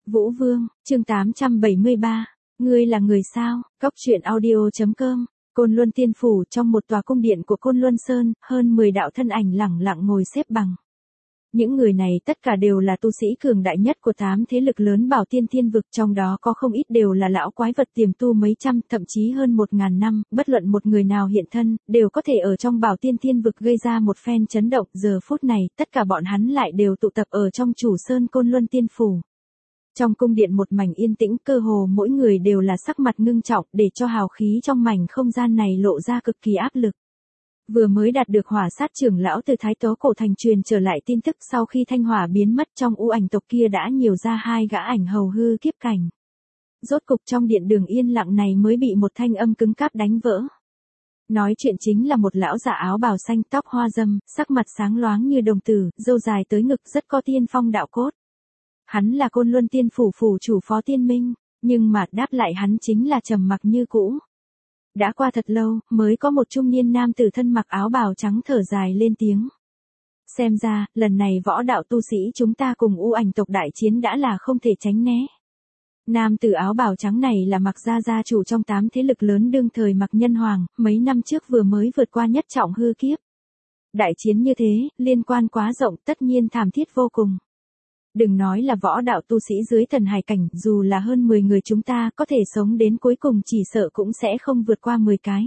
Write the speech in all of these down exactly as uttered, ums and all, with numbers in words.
Vũ Vương, chương tám trăm bảy mươi ba. Ngươi là người sao? Cốc truyện audio chấm com. Côn Luân Tiên Phủ, trong một tòa cung điện của Côn Luân Sơn, hơn mười đạo thân ảnh lẳng lặng ngồi xếp bằng. Những người này tất cả đều là tu sĩ cường đại nhất của tám thế lực lớn Bảo Tiên Thiên vực, trong đó có không ít đều là lão quái vật tiềm tu mấy trăm, thậm chí hơn một ngàn năm, bất luận một người nào hiện thân, đều có thể ở trong Bảo Tiên Thiên vực gây ra một phen chấn động. Giờ phút này, tất cả bọn hắn lại đều tụ tập ở trong chủ sơn Côn Luân Tiên Phủ. Trong cung điện một mảnh yên tĩnh, cơ hồ mỗi người đều là sắc mặt ngưng trọng, để cho hào khí trong mảnh không gian này lộ ra cực kỳ áp lực. Vừa mới đạt được Hỏa Sát trưởng lão từ Thái Tố cổ thành truyền trở lại tin tức, sau khi thanh hỏa biến mất trong U Ảnh tộc kia đã nhiều ra hai gã ảnh hầu hư kiếp cảnh. Rốt cục trong điện đường yên lặng này mới bị một thanh âm cứng cáp đánh vỡ. Nói chuyện chính là một lão giả áo bào xanh, tóc hoa râm, sắc mặt sáng loáng như đồng tử, râu dài tới ngực, rất có tiên phong đạo cốt. Hắn là Côn Luân Tiên Phủ phủ chủ Phó Tiên Minh, nhưng mà đáp lại hắn chính là trầm mặc như cũ. Đã qua thật lâu, mới có một trung niên nam tử thân mặc áo bào trắng thở dài lên tiếng. Xem ra, lần này võ đạo tu sĩ chúng ta cùng U Ảnh tộc đại chiến đã là không thể tránh né. Nam tử áo bào trắng này là Mạc gia gia chủ trong tám thế lực lớn đương thời Mạc Nhân Hoàng, mấy năm trước vừa mới vượt qua nhất trọng hư kiếp. Đại chiến như thế, liên quan quá rộng, tất nhiên thảm thiết vô cùng. Đừng nói là võ đạo tu sĩ dưới thần hải cảnh, dù là hơn mười người chúng ta có thể sống đến cuối cùng chỉ sợ cũng sẽ không vượt qua mười cái.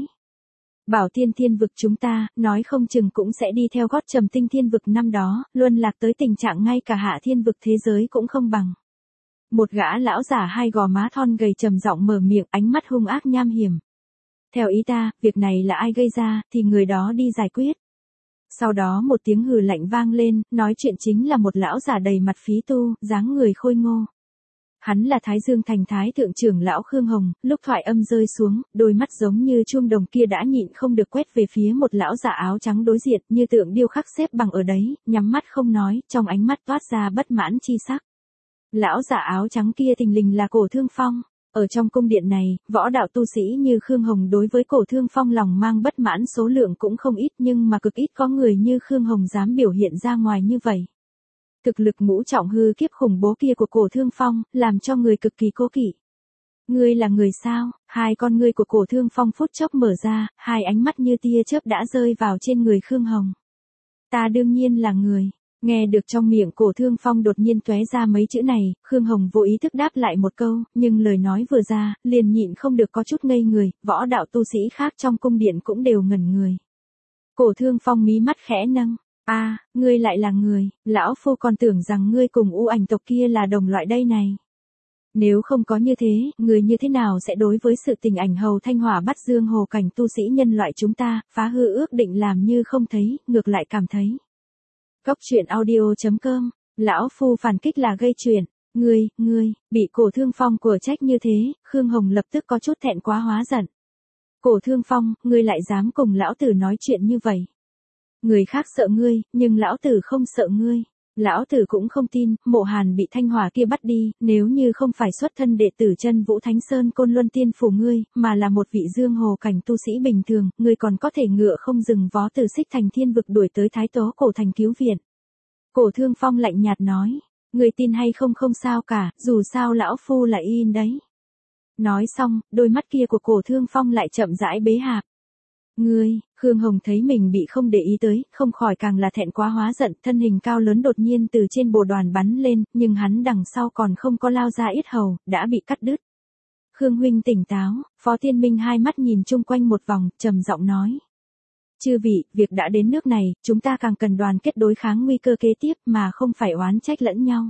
Bảo Tiên Thiên vực chúng ta, nói không chừng cũng sẽ đi theo gót Trầm Tinh Thiên vực năm đó, luân lạc tới tình trạng ngay cả Hạ Thiên vực thế giới cũng không bằng. Một gã lão giả hai gò má thon gầy trầm giọng mở miệng, ánh mắt hung ác nham hiểm. Theo ý ta, việc này là ai gây ra, thì người đó đi giải quyết. Sau đó một tiếng hừ lạnh vang lên, nói chuyện chính là một lão giả đầy mặt phí tu, dáng người khôi ngô. Hắn là Thái Dương Thành Thái thượng trưởng lão Khương Hồng, lúc thoại âm rơi xuống, đôi mắt giống như chuông đồng kia đã nhịn không được quét về phía một lão giả áo trắng đối diện, như tượng điêu khắc xếp bằng ở đấy, nhắm mắt không nói, trong ánh mắt toát ra bất mãn chi sắc. Lão giả áo trắng kia thình lình là Cổ Thương Phong. Ở trong cung điện này, võ đạo tu sĩ như Khương Hồng đối với Cổ Thương Phong lòng mang bất mãn số lượng cũng không ít, nhưng mà cực ít có người như Khương Hồng dám biểu hiện ra ngoài như vậy. Thực lực ngũ trọng hư kiếp khủng bố kia của Cổ Thương Phong, làm cho người cực kỳ cố kỵ. Ngươi là người sao? Hai con ngươi của Cổ Thương Phong phút chốc mở ra, hai ánh mắt như tia chớp đã rơi vào trên người Khương Hồng. Ta đương nhiên là người. Nghe được trong miệng Cổ Thương Phong đột nhiên tóe ra mấy chữ này, Khương Hồng vô ý thức đáp lại một câu, nhưng lời nói vừa ra, liền nhịn không được có chút ngây người, võ đạo tu sĩ khác trong cung điện cũng đều ngẩn người. Cổ Thương Phong mí mắt khẽ nâng, a, à, ngươi lại là người, lão phu còn tưởng rằng ngươi cùng U Ảnh tộc kia là đồng loại đây này. Nếu không có như thế, người như thế nào sẽ đối với sự tình ảnh hầu thanh hỏa bắt dương hồ cảnh tu sĩ nhân loại chúng ta, phá hư ước định làm như không thấy, ngược lại cảm thấy. Cốc truyện audio chấm com, lão phu phản kích là gây chuyện, ngươi, ngươi, bị Cổ Thương Phong của trách như thế, Khương Hồng lập tức có chút thẹn quá hóa giận. Cổ Thương Phong, ngươi lại dám cùng lão tử nói chuyện như vậy. Người khác sợ ngươi, nhưng lão tử không sợ ngươi. Lão tử cũng không tin, Mộ Hàn bị thanh hỏa kia bắt đi, nếu như không phải xuất thân đệ tử chân Vũ Thánh Sơn Côn Luân Tiên Phủ ngươi, mà là một vị dương hồ cảnh tu sĩ bình thường, ngươi còn có thể ngựa không dừng vó từ Xích Thành Thiên vực đuổi tới Thái Tố cổ thành cứu viện. Cổ Thương Phong lạnh nhạt nói, ngươi tin hay không không sao cả, dù sao lão phu là yên đấy. Nói xong, đôi mắt kia của Cổ Thương Phong lại chậm rãi bế hạp. Ngươi, Khương Hồng thấy mình bị không để ý tới, không khỏi càng là thẹn quá hóa giận, thân hình cao lớn đột nhiên từ trên bồ đoàn bắn lên, nhưng hắn đằng sau còn không có lao ra yết hầu, đã bị cắt đứt. Khương huynh tỉnh táo, Phó Tiên Minh hai mắt nhìn chung quanh một vòng, trầm giọng nói. Chư vị, việc đã đến nước này, chúng ta càng cần đoàn kết đối kháng nguy cơ kế tiếp mà không phải oán trách lẫn nhau.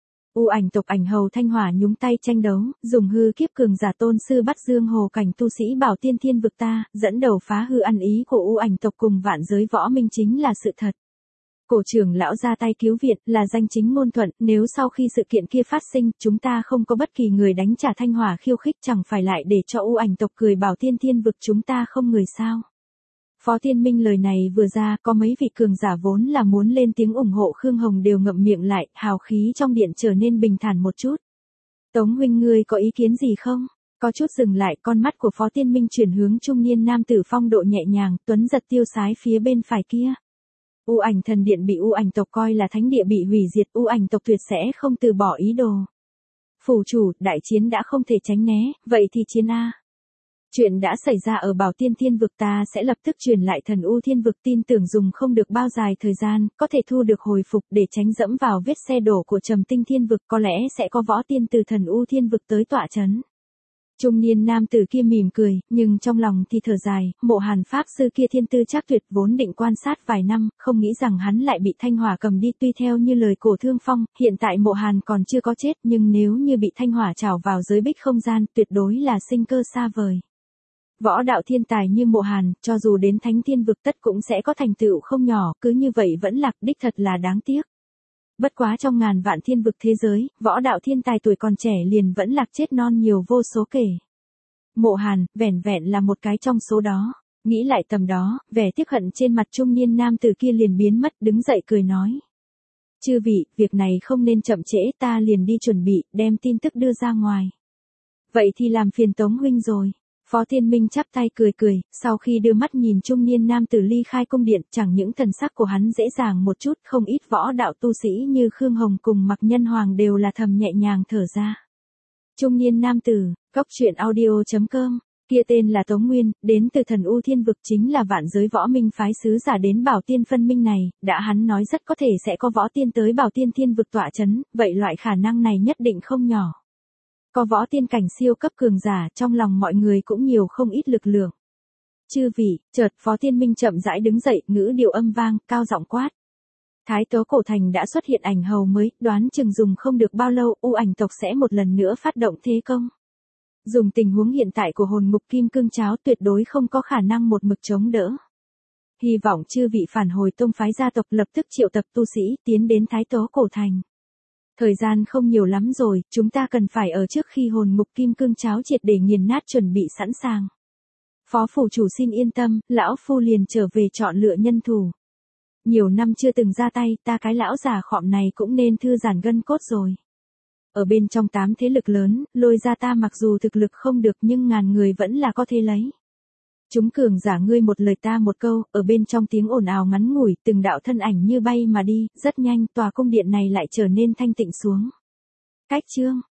U Ảnh tộc ảnh hầu thanh hỏa nhúng tay tranh đấu, dùng hư kiếp cường giả tôn sư bắt dương hồ cảnh tu sĩ Bảo Tiên Thiên vực ta, dẫn đầu phá hư ăn ý của U Ảnh tộc cùng vạn giới võ minh chính là sự thật. Cổ trưởng lão ra tay cứu viện là danh chính ngôn thuận, nếu sau khi sự kiện kia phát sinh, chúng ta không có bất kỳ người đánh trả thanh hỏa khiêu khích chẳng phải lại để cho U Ảnh tộc cười Bảo Tiên Thiên vực chúng ta không người sao. Phó Tiên Minh lời này vừa ra, có mấy vị cường giả vốn là muốn lên tiếng ủng hộ Khương Hồng đều ngậm miệng lại, hào khí trong điện trở nên bình thản một chút. Tống huynh ngươi có ý kiến gì không? Có chút dừng lại, con mắt của Phó Tiên Minh chuyển hướng trung niên nam tử phong độ nhẹ nhàng, tuấn giật tiêu sái phía bên phải kia. U Ảnh thần điện bị U Ảnh tộc coi là thánh địa bị hủy diệt, U Ảnh tộc tuyệt sẽ không từ bỏ ý đồ. Phủ chủ, đại chiến đã không thể tránh né, vậy thì chiến A. Chuyện đã xảy ra ở Bảo Tiên Thiên Vực ta sẽ lập tức truyền lại Thần U Thiên Vực, tin tưởng dùng không được bao dài thời gian, có thể thu được hồi phục để tránh dẫm vào vết xe đổ của Trầm Tinh Thiên Vực, có lẽ sẽ có võ tiên từ Thần U Thiên Vực tới tọa chấn. Trung niên nam tử kia mỉm cười, nhưng trong lòng thì thở dài, Mộ Hàn pháp sư kia thiên tư chắc tuyệt, vốn định quan sát vài năm, không nghĩ rằng hắn lại bị Thanh Hỏa cầm đi, tuy theo như lời Cổ Thương Phong, hiện tại Mộ Hàn còn chưa có chết, nhưng nếu như bị Thanh Hỏa trảo vào giới bích không gian, tuyệt đối là sinh cơ xa vời. Võ đạo thiên tài như Mộ Hàn, cho dù đến Thánh Thiên Vực tất cũng sẽ có thành tựu không nhỏ, cứ như vậy vẫn lạc, đích thật là đáng tiếc. Bất quá trong ngàn vạn thiên vực thế giới, võ đạo thiên tài tuổi còn trẻ liền vẫn lạc chết non nhiều vô số kể. Mộ Hàn, vẻn vẹn là một cái trong số đó. Nghĩ lại tầm đó, vẻ tiếc hận trên mặt trung niên nam tử kia liền biến mất, đứng dậy cười nói. Chư vị, việc này không nên chậm trễ, ta liền đi chuẩn bị, đem tin tức đưa ra ngoài. Vậy thì làm phiền Tống huynh rồi. Phó Thiên Minh chắp tay cười cười, sau khi đưa mắt nhìn trung niên nam tử ly khai cung điện, chẳng những thần sắc của hắn dễ dàng một chút, không ít võ đạo tu sĩ như Khương Hồng cùng Mạc Nhân Hoàng đều là thầm nhẹ nhàng thở ra. Trung niên nam tử, cốc truyện audio chấm com, kia tên là Tống Nguyên, đến từ Thần U Thiên Vực, chính là vạn giới võ minh phái sứ giả đến Bảo Tiên phân minh này, đã hắn nói rất có thể sẽ có võ tiên tới Bảo Tiên Thiên Vực tọa chấn, vậy loại khả năng này nhất định không nhỏ. Có võ tiên cảnh siêu cấp cường giả, trong lòng mọi người cũng nhiều không ít lực lượng. Chư vị, chợt Phó Thiên Minh chậm rãi đứng dậy, ngữ điệu âm vang, cao giọng quát. Thái Tố Cổ Thành đã xuất hiện ảnh hầu mới, đoán chừng dùng không được bao lâu, U Ảnh tộc sẽ một lần nữa phát động thế công. Dùng tình huống hiện tại của hồn ngục kim cương cháo tuyệt đối không có khả năng một mực chống đỡ. Hy vọng chư vị phản hồi tông phái gia tộc lập tức triệu tập tu sĩ tiến đến Thái Tố Cổ Thành. Thời gian không nhiều lắm rồi, chúng ta cần phải ở trước khi hồn ngục kim cương cháo triệt để nghiền nát chuẩn bị sẵn sàng. Phó phủ chủ xin yên tâm, lão phu liền trở về chọn lựa nhân thủ. Nhiều năm chưa từng ra tay, ta cái lão già khọm này cũng nên thư giãn gân cốt rồi. Ở bên trong tám thế lực lớn, Lôi ra ta mặc dù thực lực không được nhưng ngàn người vẫn là có thể lấy. Chúng cường giả ngươi một lời ta một câu, ở bên trong tiếng ồn ào ngắn ngủi, từng đạo thân ảnh như bay mà đi, rất nhanh, tòa cung điện này lại trở nên thanh tịnh xuống. Cách chương